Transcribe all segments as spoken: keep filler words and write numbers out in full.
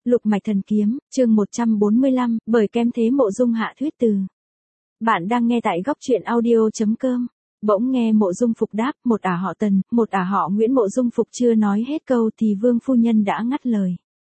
Lục mạch thần kiếm, chương một trăm bốn mươi lăm, bởi kem thế Mộ Dung hạ thuyết từ. Bạn đang nghe tại góc truyện audio chấm com. Bỗng nghe Mộ Dung Phục đáp, một ả họ Tần, một ả họ Nguyễn. Mộ Dung Phục chưa nói hết câu thì Vương phu nhân đã ngắt lời.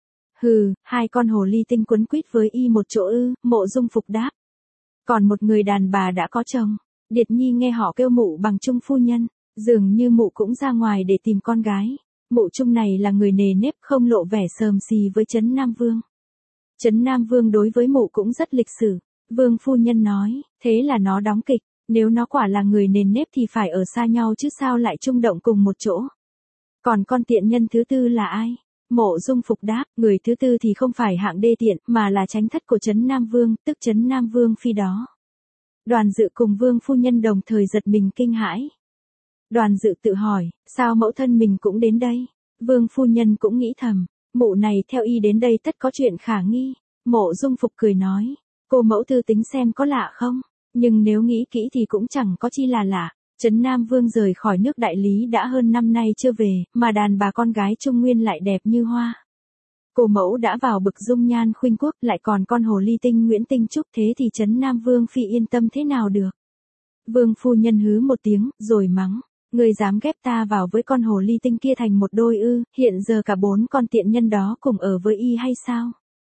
Hừ, hai con hồ ly tinh quấn quýt với y một chỗ ư? Mộ Dung Phục đáp. Còn một người đàn bà đã có chồng. Điệt Nhi nghe họ kêu mụ bằng Trung phu nhân, dường như mụ cũng ra ngoài để tìm con gái. Mụ Trung này là người nề nếp, không lộ vẻ sờm xì với Trấn Nam Vương. Trấn Nam Vương đối với mụ cũng rất lịch sử. Vương phu nhân nói, thế là nó đóng kịch, nếu nó quả là người nền nếp thì phải ở xa nhau chứ sao lại chung động cùng một chỗ. Còn con tiện nhân thứ tư là ai? Mộ Dung Phục đáp, người thứ tư thì không phải hạng đê tiện, mà là chánh thất của Trấn Nam Vương, tức Trấn Nam Vương phi đó. Đoàn Dự cùng Vương phu nhân đồng thời giật mình kinh hãi. Đoàn Dự tự hỏi, sao mẫu thân mình cũng đến đây? Vương phu nhân cũng nghĩ thầm, mụ này theo y đến đây tất có chuyện khả nghi. Mộ Dung Phục cười nói, cô mẫu tư tính xem có lạ không? Nhưng nếu nghĩ kỹ thì cũng chẳng có chi là lạ. Trấn Nam Vương rời khỏi nước Đại Lý đã hơn năm nay chưa về, mà đàn bà con gái Trung Nguyên lại đẹp như hoa. Cô mẫu đã vào bực dung nhan khuynh quốc, lại còn con hồ ly tinh Nguyễn Tinh Trúc, thế thì Trấn Nam Vương phi yên tâm thế nào được? Vương phu nhân hứ một tiếng, rồi mắng. Ngươi dám ghép ta vào với con hồ ly tinh kia thành một đôi ư? Hiện giờ cả bốn con tiện nhân đó cùng ở với y hay sao?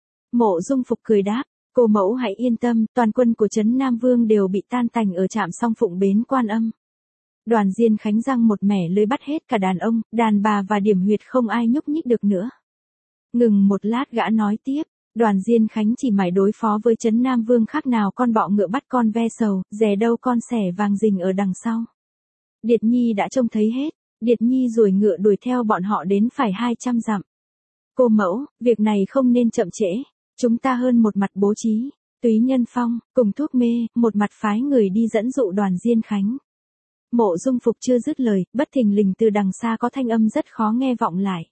Mộ Dung Phục cười đáp, cô mẫu hãy yên tâm, toàn quân của Trấn Nam Vương đều bị tan tành ở trạm Song Phụng bến Quan Âm. Đoàn Diên Khánh răng một mẻ lưới bắt hết cả đàn ông, đàn bà và điểm huyệt, không ai nhúc nhích được nữa. Ngừng một lát gã nói tiếp, Đoàn Diên Khánh chỉ mải đối phó với Trấn Nam Vương khác nào con bọ ngựa bắt con ve sầu, dè đâu con sẻ vàng rình ở đằng sau. Điệt Nhi đã trông thấy hết, Điệt Nhi ruồi ngựa đuổi theo bọn họ đến phải hai trăm dặm. Cô mẫu, việc này không nên chậm trễ, chúng ta hơn một mặt bố trí, túy nhân phong, cùng thuốc mê, một mặt phái người đi dẫn dụ Đoàn Diên Khánh. Mộ Dung Phục chưa dứt lời, bất thình lình từ đằng xa có thanh âm rất khó nghe vọng lại.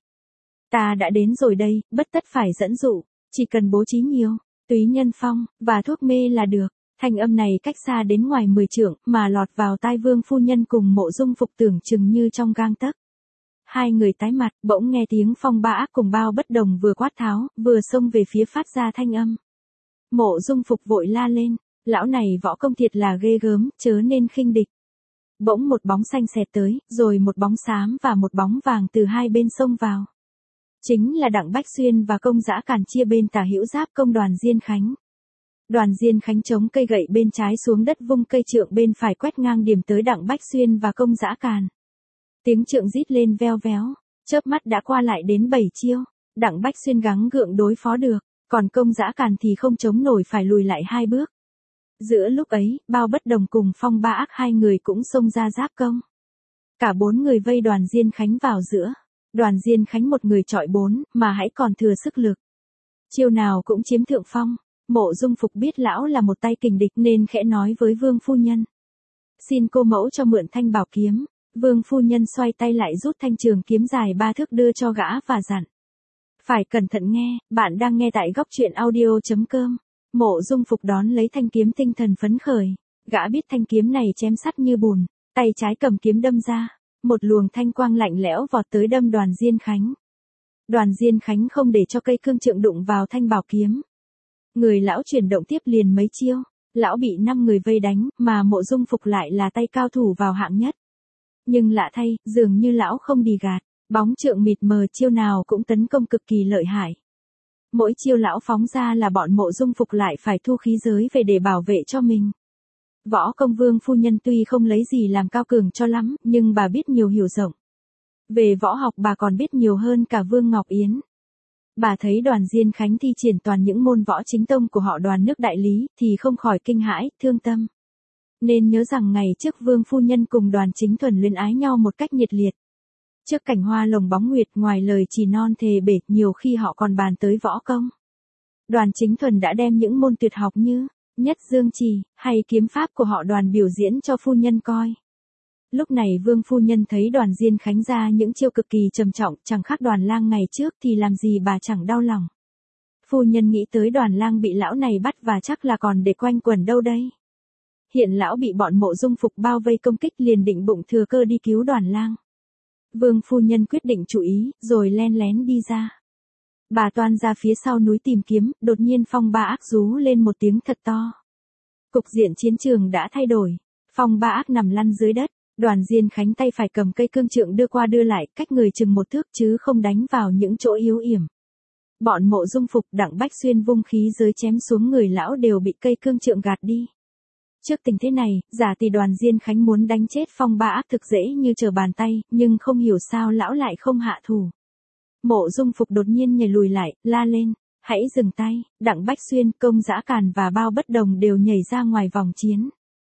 Ta đã đến rồi đây, bất tất phải dẫn dụ, chỉ cần bố trí nhiều, túy nhân phong, và thuốc mê là được. Thanh âm này cách xa đến ngoài mười trượng, mà lọt vào tai Vương phu nhân cùng Mộ Dung Phục tưởng chừng như trong gang tấc. Hai người tái mặt, bỗng nghe tiếng phong ba ác cùng bao bất đồng vừa quát tháo, vừa xông về phía phát ra thanh âm. Mộ Dung Phục vội la lên, lão này võ công thiệt là ghê gớm, chớ nên khinh địch. Bỗng một bóng xanh xẹt tới, rồi một bóng xám và một bóng vàng từ hai bên xông vào. Chính là Đặng Bách Xuyên và Công Dã Càn chia bên tả hữu giáp công Đoàn Diên Khánh. Đoàn Diên Khánh chống cây gậy bên trái xuống đất, vung cây trượng bên phải quét ngang điểm tới Đặng Bách Xuyên và Công Dã Càn. Tiếng trượng rít lên veo véo, chớp mắt đã qua lại đến bảy chiêu. Đặng Bách Xuyên gắng gượng đối phó được, còn Công Dã Càn thì không chống nổi, phải lùi lại hai bước. Giữa lúc ấy, bao bất đồng cùng phong ba ác hai người cũng xông ra giáp công. Cả bốn người vây Đoàn Diên Khánh vào giữa. Đoàn Diên Khánh một người chọi bốn, mà hãy còn thừa sức lực. Chiêu nào cũng chiếm thượng phong. Mộ Dung Phục biết lão là một tay kình địch nên khẽ nói với Vương phu nhân. Xin cô mẫu cho mượn thanh bảo kiếm. Vương phu nhân xoay tay lại rút thanh trường kiếm dài ba thước đưa cho gã và dặn. Phải cẩn thận nghe, bạn đang nghe tại góc truyện audio chấm com. Mộ Dung Phục đón lấy thanh kiếm tinh thần phấn khởi. Gã biết thanh kiếm này chém sắt như bùn, tay trái cầm kiếm đâm ra. Một luồng thanh quang lạnh lẽo vọt tới đâm Đoàn Diên Khánh. Đoàn Diên Khánh không để cho cây cương trượng đụng vào thanh bảo kiếm. Người lão chuyển động tiếp liền mấy chiêu, lão bị năm người vây đánh, mà Mộ Dung Phục lại là tay cao thủ vào hạng nhất. Nhưng lạ thay, dường như lão không đì gạt, bóng trượng mịt mờ chiêu nào cũng tấn công cực kỳ lợi hại. Mỗi chiêu lão phóng ra là bọn Mộ Dung Phục lại phải thu khí giới về để bảo vệ cho mình. Võ công Vương phu nhân tuy không lấy gì làm cao cường cho lắm, nhưng bà biết nhiều hiểu rộng. Về võ học bà còn biết nhiều hơn cả Vương Ngọc Yến. Bà thấy Đoàn Diên Khánh thi triển toàn những môn võ chính tông của họ Đoàn nước Đại Lý, thì không khỏi kinh hãi, thương tâm. Nên nhớ rằng ngày trước Vương phu nhân cùng Đoàn Chính Thuần luyến ái nhau một cách nhiệt liệt. Trước cảnh hoa lồng bóng nguyệt, ngoài lời chỉ non thề bể, nhiều khi họ còn bàn tới võ công. Đoàn Chính Thuần đã đem những môn tuyệt học như Nhất Dương Trì hay kiếm pháp của họ Đoàn biểu diễn cho phu nhân coi. Lúc này Vương phu nhân thấy Đoàn Diên Khánh ra những chiêu cực kỳ trầm trọng, chẳng khác Đoàn Lang ngày trước thì làm gì bà chẳng đau lòng. Phu nhân nghĩ tới Đoàn Lang bị lão này bắt và chắc là còn để quanh quẩn đâu đây. Hiện lão bị bọn Mộ Dung Phục bao vây công kích, liền định bụng thừa cơ đi cứu Đoàn Lang. Vương phu nhân quyết định chủ ý, rồi len lén đi ra. Bà toan ra phía sau núi tìm kiếm, đột nhiên Phong Ba Ác rú lên một tiếng thật to. Cục diện chiến trường đã thay đổi. Phong Ba Ác nằm lăn dưới đất, Đoàn Diên Khánh tay phải cầm cây cương trượng đưa qua đưa lại, cách người chừng một thước chứ không đánh vào những chỗ yếu yểm. Bọn Mộ Dung Phục, Đặng Bách Xuyên vung khí giới chém xuống người lão đều bị cây cương trượng gạt đi. Trước tình thế này, giả tỷ Đoàn Diên Khánh muốn đánh chết Phong Ba Ác thực dễ như trở bàn tay, nhưng không hiểu sao lão lại không hạ thủ. Mộ Dung Phục đột nhiên nhảy lùi lại, la lên, hãy dừng tay. Đặng Bách Xuyên, Công Dã Càn và Bao Bất Đồng đều nhảy ra ngoài vòng chiến.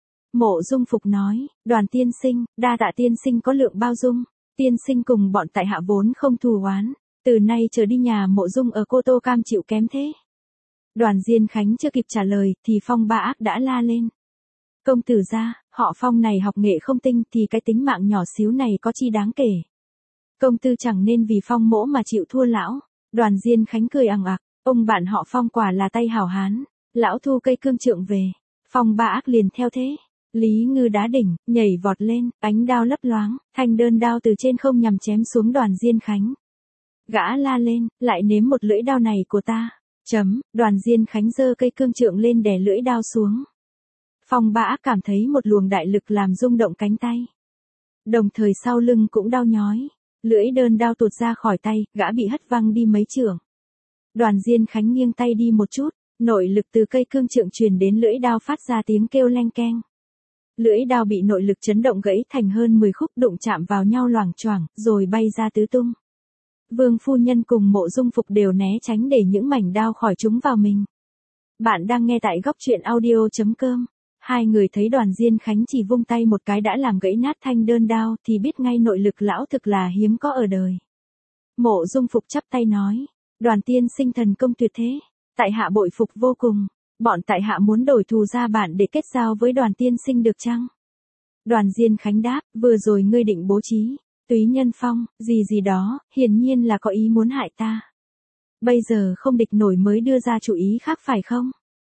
Mộ Dung Phục nói, Đoàn tiên sinh, đa tạ tiên sinh có lượng bao dung, tiên sinh cùng bọn tại hạ vốn không thù oán, từ nay trở đi nhà Mộ Dung ở Cô Tô cam chịu kém thế. Đoàn Diên Khánh chưa kịp trả lời thì Phong Ba Ác đã la lên. Công tử gia, họ Phong này học nghệ không tinh thì cái tính mạng nhỏ xíu này có chi đáng kể. Công tử chẳng nên vì Phong mỗ mà chịu thua lão. Đoàn Diên Khánh cười ằng ặc, ông bạn họ Phong quả là tay hảo hán, lão thu cây cương trượng về. Phong Ba Ác liền theo thế. Lý Ngư đá đỉnh, nhảy vọt lên, ánh đao lấp loáng, thanh đơn đao từ trên không nhằm chém xuống Đoàn Diên Khánh. Gã la lên, lại nếm một lưỡi đao này của ta. Chấm, Đoàn Diên Khánh giơ cây cương trượng lên đè lưỡi đao xuống. Phong Ba Ác cảm thấy một luồng đại lực làm rung động cánh tay. Đồng thời sau lưng cũng đau nhói. Lưỡi đơn đao tuột ra khỏi tay, gã bị hất văng đi mấy trượng. Đoàn Diên Khánh nghiêng tay đi một chút, nội lực từ cây cương trượng truyền đến lưỡi đao phát ra tiếng kêu leng keng. Lưỡi đao bị nội lực chấn động gãy thành hơn mười khúc, đụng chạm vào nhau loảng choảng, rồi bay ra tứ tung. Vương phu nhân cùng Mộ Dung Phục đều né tránh để những mảnh đao khỏi trúng vào mình. Bạn đang nghe tại góc truyện audio chấm com. Hai người thấy Đoàn Diên Khánh chỉ vung tay một cái đã làm gãy nát thanh đơn đao thì biết ngay nội lực lão thực là hiếm có ở đời. Mộ Dung Phục chắp tay nói, Đoàn tiên sinh thần công tuyệt thế, tại hạ bội phục vô cùng, bọn tại hạ muốn đổi thù ra bản để kết giao với Đoàn tiên sinh được chăng? Đoàn Diên Khánh đáp, vừa rồi ngươi định bố trí, túy nhân phong, gì gì đó, hiển nhiên là có ý muốn hại ta. Bây giờ không địch nổi mới đưa ra chủ ý khác phải không?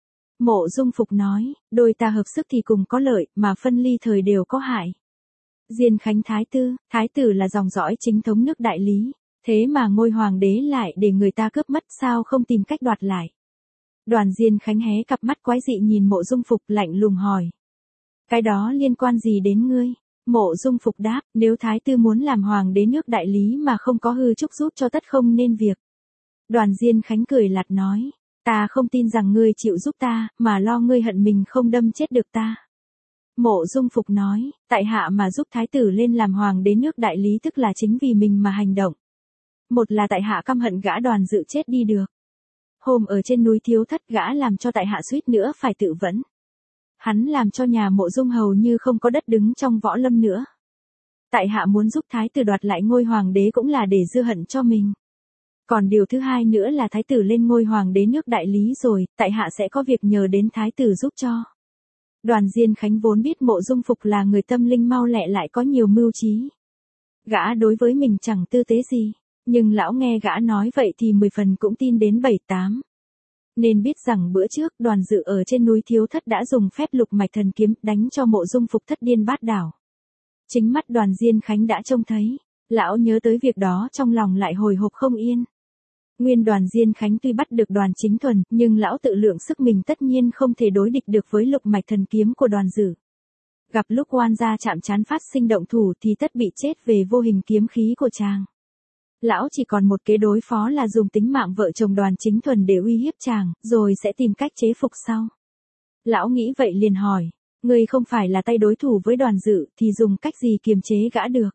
Mộ Dung Phục nói, đôi ta hợp sức thì cùng có lợi, mà phân ly thời đều có hại. Diên Khánh thái tử, thái tử là dòng dõi chính thống nước Đại Lý, thế mà ngôi hoàng đế lại để người ta cướp mất, sao không tìm cách đoạt lại? Đoàn Diên Khánh hé cặp mắt quái dị nhìn Mộ Dung Phục lạnh lùng hỏi. Cái đó liên quan gì đến ngươi? Mộ Dung Phục đáp, nếu thái tử muốn làm hoàng đế nước Đại Lý mà không có hư trúc giúp cho tất không nên việc. Đoàn Diên Khánh cười lạt nói. Ta không tin rằng ngươi chịu giúp ta, mà lo ngươi hận mình không đâm chết được ta. Mộ Dung Phục nói, tại hạ mà giúp thái tử lên làm hoàng đế nước Đại Lý tức là chính vì mình mà hành động. Một là tại hạ căm hận gã Đoàn Dự chết đi được. Hôm ở trên núi Thiếu Thất gã làm cho tại hạ suýt nữa phải tự vẫn. Hắn làm cho nhà Mộ Dung hầu như không có đất đứng trong võ lâm nữa. Tại hạ muốn giúp thái tử đoạt lại ngôi hoàng đế cũng là để dư hận cho mình. Còn điều thứ hai nữa là thái tử lên ngôi hoàng đế nước Đại Lý rồi, tại hạ sẽ có việc nhờ đến thái tử giúp cho. Đoàn Diên Khánh vốn biết Mộ Dung Phục là người tâm linh mau lẹ lại có nhiều mưu trí. Gã đối với mình chẳng tư tế gì, nhưng lão nghe gã nói vậy thì mười phần cũng tin đến bảy tám. Nên biết rằng bữa trước Đoàn Dự ở trên núi Thiếu Thất đã dùng phép lục mạch thần kiếm đánh cho Mộ Dung Phục thất điên bát đảo. Chính mắt Đoàn Diên Khánh đã trông thấy, lão nhớ tới việc đó trong lòng lại hồi hộp không yên. Nguyên Đoàn Diên Khánh tuy bắt được Đoàn Chính Thuần, nhưng lão tự lượng sức mình tất nhiên không thể đối địch được với lục mạch thần kiếm của Đoàn Dự. Gặp lúc oan gia chạm trán phát sinh động thủ thì tất bị chết về vô hình kiếm khí của chàng. Lão chỉ còn một kế đối phó là dùng tính mạng vợ chồng Đoàn Chính Thuần để uy hiếp chàng, rồi sẽ tìm cách chế phục sau. Lão nghĩ vậy liền hỏi, ngươi không phải là tay đối thủ với Đoàn Dự thì dùng cách gì kiềm chế gã được?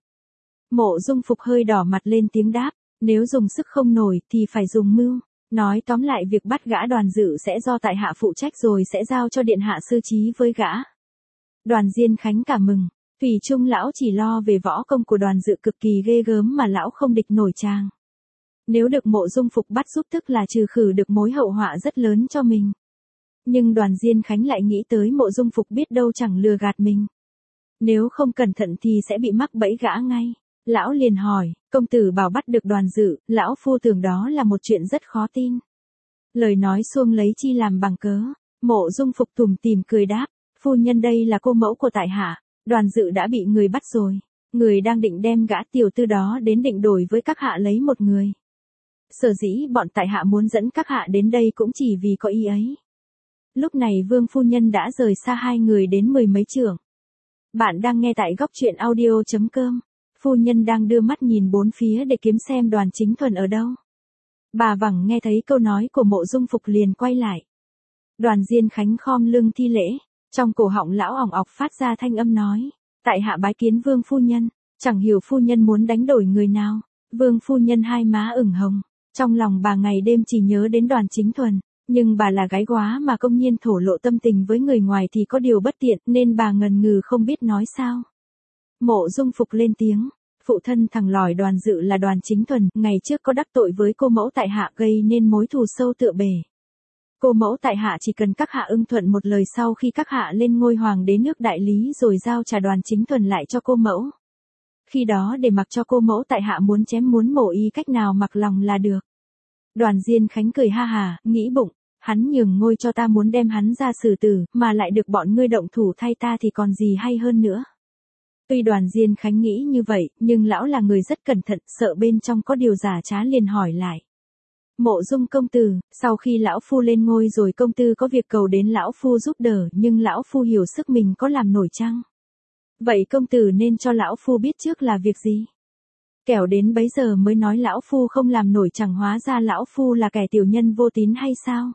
Mộ Dung Phục hơi đỏ mặt lên tiếng đáp, nếu dùng sức không nổi thì phải dùng mưu. Nói tóm lại việc bắt gã Đoàn Dự sẽ do tại hạ phụ trách rồi sẽ giao cho điện hạ sư trí với gã. Đoàn Diên Khánh cảm mừng, thủy chung lão chỉ lo về võ công của Đoàn Dự cực kỳ ghê gớm mà lão không địch nổi chàng. Nếu được Mộ Dung Phục bắt giúp tức là trừ khử được mối hậu họa rất lớn cho mình. Nhưng Đoàn Diên Khánh lại nghĩ tới Mộ Dung Phục biết đâu chẳng lừa gạt mình. Nếu không cẩn thận thì sẽ bị mắc bẫy gã ngay. Lão liền hỏi, công tử bảo bắt được Đoàn Dự, lão phu tưởng đó là một chuyện rất khó tin. Lời nói xuông lấy chi làm bằng cớ, Mộ Dung Phục tủm tỉm cười đáp, phu nhân đây là cô mẫu của tại hạ, Đoàn Dự đã bị người bắt rồi, người đang định đem gã tiểu tư đó đến định đổi với các hạ lấy một người. Sở dĩ bọn tại hạ muốn dẫn các hạ đến đây cũng chỉ vì có ý ấy. Lúc này Vương phu nhân đã rời xa hai người đến mười mấy trượng. Bạn đang nghe tại góc truyện audio.com. Phu nhân đang đưa mắt nhìn bốn phía để kiếm xem Đoàn Chính Thuần ở đâu. Bà Vẳng nghe thấy câu nói của Mộ Dung Phục liền quay lại. Đoàn Diên Khánh khom lưng thi lễ, trong cổ họng lão ỏng ọc phát ra thanh âm nói, tại hạ bái kiến Vương phu nhân, chẳng hiểu phu nhân muốn đánh đổi người nào. Vương phu nhân hai má ửng hồng, trong lòng bà ngày đêm chỉ nhớ đến Đoàn Chính Thuần, nhưng bà là gái góa mà công nhiên thổ lộ tâm tình với người ngoài thì có điều bất tiện nên bà ngần ngừ không biết nói sao. Mộ Dung Phục lên tiếng, phụ thân thằng lòi Đoàn Dự là Đoàn Chính Thuần, ngày trước có đắc tội với cô mẫu tại hạ gây nên mối thù sâu tựa bể. Cô mẫu tại hạ chỉ cần các hạ ưng thuận một lời sau khi các hạ lên ngôi hoàng đế nước Đại Lý rồi giao trả Đoàn Chính Thuần lại cho cô mẫu. Khi đó để mặc cho cô mẫu tại hạ muốn chém muốn mổ y cách nào mặc lòng là được. Đoàn Diên Khánh cười ha hà, nghĩ bụng, hắn nhường ngôi cho ta muốn đem hắn ra xử tử, mà lại được bọn ngươi động thủ thay ta thì còn gì hay hơn nữa. Tuy Đoàn Diên Khánh nghĩ như vậy, nhưng lão là người rất cẩn thận, sợ bên trong có điều giả trá liền hỏi lại. Mộ Dung công tử, sau khi lão phu lên ngôi rồi công tử có việc cầu đến lão phu giúp đỡ, nhưng lão phu hiểu sức mình có làm nổi chăng? Vậy công tử nên cho lão phu biết trước là việc gì? Kẻo đến bấy giờ mới nói lão phu không làm nổi, chẳng hóa ra lão phu là kẻ tiểu nhân vô tín hay sao?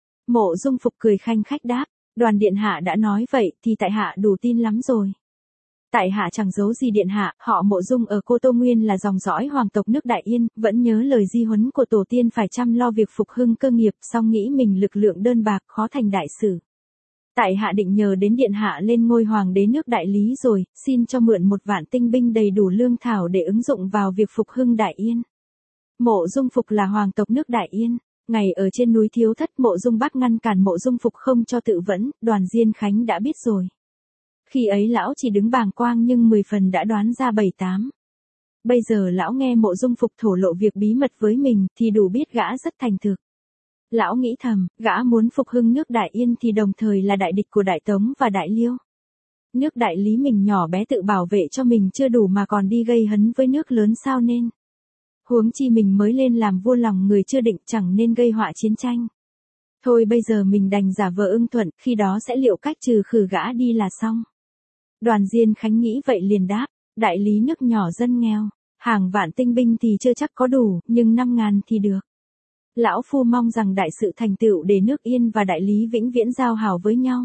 Mộ Dung Phục cười khanh khách đáp, Đoàn điện hạ đã nói vậy thì tại hạ đủ tin lắm rồi. Tại hạ chẳng giấu gì điện hạ, họ Mộ Dung ở Cô Tô Nguyên là dòng dõi hoàng tộc nước Đại Yên, vẫn nhớ lời di huấn của tổ tiên phải chăm lo việc phục hưng cơ nghiệp, song nghĩ mình lực lượng đơn bạc khó thành đại sự. Tại hạ định nhờ đến điện hạ lên ngôi hoàng đế nước Đại Lý rồi, xin cho mượn một vạn tinh binh đầy đủ lương thảo để ứng dụng vào việc phục hưng Đại Yên. Mộ Dung Phục là hoàng tộc nước Đại Yên, ngày ở trên núi Thiếu Thất Mộ Dung Bác ngăn cản Mộ Dung Phục không cho tự vẫn, Đoàn Diên Khánh đã biết rồi. Khi ấy lão chỉ đứng bàng quang nhưng mười phần đã đoán ra bảy tám. Bây giờ lão nghe Mộ Dung Phục thổ lộ việc bí mật với mình thì đủ biết gã rất thành thực. Lão nghĩ thầm, gã muốn phục hưng nước Đại Yên thì đồng thời là đại địch của Đại Tống và Đại Liêu. Nước Đại Lý mình nhỏ bé tự bảo vệ cho mình chưa đủ mà còn đi gây hấn với nước lớn sao nên. Huống chi mình mới lên làm vua lòng người chưa định, chẳng nên gây họa chiến tranh. Thôi bây giờ mình đành giả vờ ưng thuận, khi đó sẽ liệu cách trừ khử gã đi là xong. Đoàn Diên Khánh nghĩ vậy liền đáp, Đại Lý nước nhỏ dân nghèo, hàng vạn tinh binh thì chưa chắc có đủ, nhưng năm ngàn thì được. Lão phu mong rằng đại sự thành tựu để nước Yên và Đại Lý vĩnh viễn giao hảo với nhau.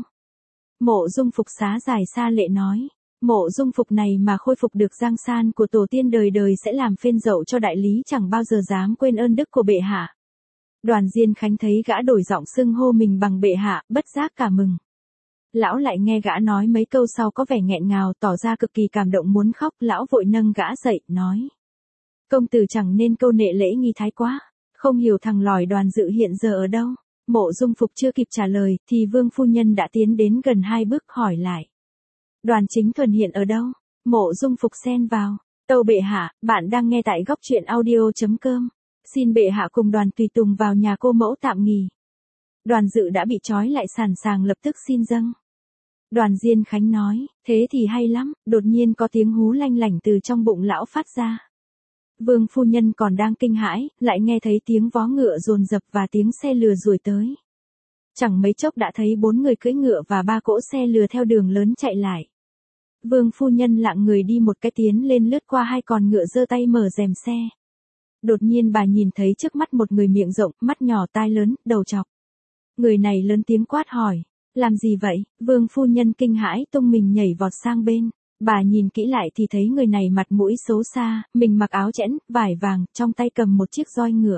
Mộ Dung Phục xá dài xa lệ nói, Mộ Dung Phục này mà khôi phục được giang san của tổ tiên đời đời sẽ làm phên dậu cho Đại Lý, chẳng bao giờ dám quên ơn đức của bệ hạ. Đoàn Diên Khánh thấy gã đổi giọng xưng hô mình bằng bệ hạ, bất giác cả mừng. Lão lại nghe gã nói mấy câu sau có vẻ nghẹn ngào, tỏ ra cực kỳ cảm động muốn khóc, lão vội nâng gã dậy, nói. Công tử chẳng nên câu nệ lễ nghi thái quá, không hiểu thằng lòi Đoàn Dự hiện giờ ở đâu. Mộ Dung Phục chưa kịp trả lời, thì Vương phu nhân đã tiến đến gần hai bước hỏi lại. Đoàn Chính Thuần hiện ở đâu? Mộ Dung Phục xen vào. Tâu bệ hạ, bạn đang nghe tại góc truyện audio.com. Xin bệ hạ cùng Đoàn tùy tùng vào nhà cô mẫu tạm nghỉ. Đoàn Dự đã bị trói lại sẵn sàng lập tức xin dâng. Đoàn Diên Khánh nói, thế thì hay lắm, đột nhiên có tiếng hú lanh lảnh từ trong bụng lão phát ra. Vương phu nhân còn đang kinh hãi, lại nghe thấy tiếng vó ngựa dồn dập và tiếng xe lừa ruổi tới. Chẳng mấy chốc đã thấy bốn người cưỡi ngựa và ba cỗ xe lừa theo đường lớn chạy lại. Vương phu nhân lặng người đi một cái tiến lên lướt qua hai con ngựa giơ tay mở rèm xe. Đột nhiên bà nhìn thấy trước mắt một người miệng rộng, mắt nhỏ tai lớn, đầu trọc. Người này lớn tiếng quát hỏi, làm gì vậy? Vương phu nhân kinh hãi tung mình nhảy vọt sang bên. Bà nhìn kỹ lại thì thấy người này mặt mũi xấu xa, mình mặc áo chẽn, vải vàng, trong tay cầm một chiếc roi ngựa.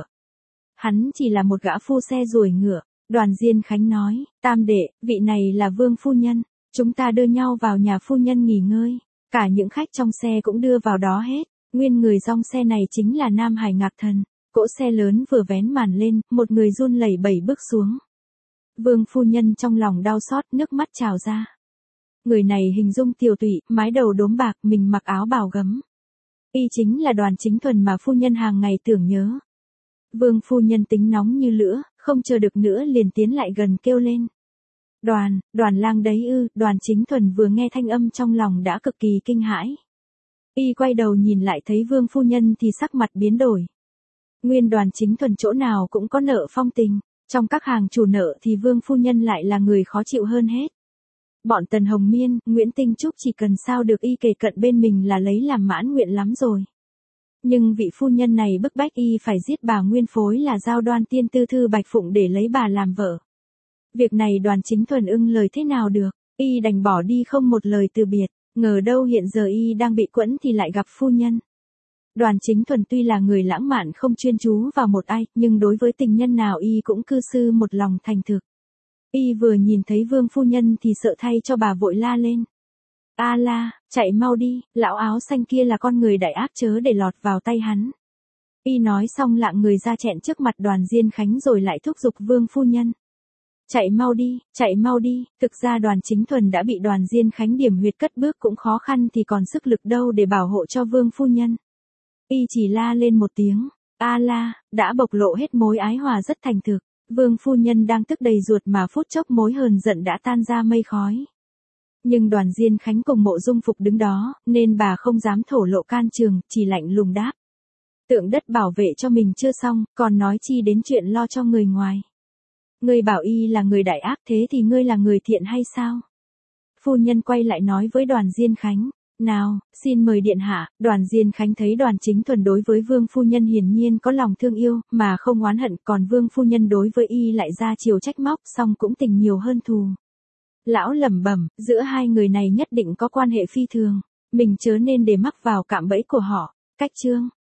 Hắn chỉ là một gã phu xe ruồi ngựa. Đoàn Diên Khánh nói, tam đệ, vị này là Vương phu nhân, chúng ta đưa nhau vào nhà phu nhân nghỉ ngơi. Cả những khách trong xe cũng đưa vào đó hết. Nguyên người dòng xe này chính là Nam Hải Ngạc Thần. Cỗ xe lớn vừa vén màn lên, một người run lẩy bẩy bước xuống. Vương phu nhân trong lòng đau xót, nước mắt trào ra. Người này hình dung tiều tụy, mái đầu đốm bạc, mình mặc áo bào gấm. Y chính là Đoàn Chính Thuần mà phu nhân hàng ngày tưởng nhớ. Vương phu nhân tính nóng như lửa, không chờ được nữa liền tiến lại gần kêu lên. Đoàn, Đoàn lang đấy ư? Đoàn Chính Thuần vừa nghe thanh âm trong lòng đã cực kỳ kinh hãi. Y quay đầu nhìn lại thấy Vương phu nhân thì sắc mặt biến đổi. Nguyên Đoàn Chính Thuần chỗ nào cũng có nợ phong tình, trong các hàng chủ nợ thì Vương phu nhân lại là người khó chịu hơn hết. Bọn Tần Hồng Miên, Nguyễn Tinh Trúc chỉ cần sao được y kề cận bên mình là lấy làm mãn nguyện lắm rồi. Nhưng vị phu nhân này bức bách y phải giết bà nguyên phối là Giao Đoan Tiên Tư Thư Bạch Phụng để lấy bà làm vợ. Việc này Đoàn Chính Thuần ưng lời thế nào được, y đành bỏ đi không một lời từ biệt, ngờ đâu hiện giờ y đang bị quẫn thì lại gặp phu nhân. Đoàn Chính Thuần tuy là người lãng mạn không chuyên chú vào một ai, nhưng đối với tình nhân nào y cũng cư xử một lòng thành thực. Y vừa nhìn thấy Vương phu nhân thì sợ thay cho bà vội la lên. A la, chạy mau đi, lão áo xanh kia là con người đại ác chớ để lọt vào tay hắn. Y nói xong lạng người ra chẹn trước mặt Đoàn Diên Khánh rồi lại thúc giục Vương phu nhân. Chạy mau đi, chạy mau đi, thực ra Đoàn Chính Thuần đã bị Đoàn Diên Khánh điểm huyệt cất bước cũng khó khăn thì còn sức lực đâu để bảo hộ cho Vương phu nhân. Y chỉ la lên một tiếng, a la, đã bộc lộ hết mối ái hòa rất thành thực. Vương phu nhân đang tức đầy ruột mà phút chốc mối hờn giận đã tan ra mây khói. Nhưng Đoàn Diên Khánh cùng Mộ Dung Phục đứng đó, nên bà không dám thổ lộ can trường, chỉ lạnh lùng đáp. Tượng đất bảo vệ cho mình chưa xong, còn nói chi đến chuyện lo cho người ngoài. Ngươi bảo y là người đại ác thế thì ngươi là người thiện hay sao? Phu nhân quay lại nói với Đoàn Diên Khánh. Nào, xin mời điện hạ. Đoàn Diên Khánh thấy Đoàn Chính Thuần đối với Vương phu nhân hiển nhiên có lòng thương yêu, mà không oán hận, còn Vương phu nhân đối với y lại ra chiều trách móc, song cũng tình nhiều hơn thù. Lão lẩm bẩm, giữa hai người này nhất định có quan hệ phi thường, mình chớ nên để mắc vào cạm bẫy của họ. Cách chương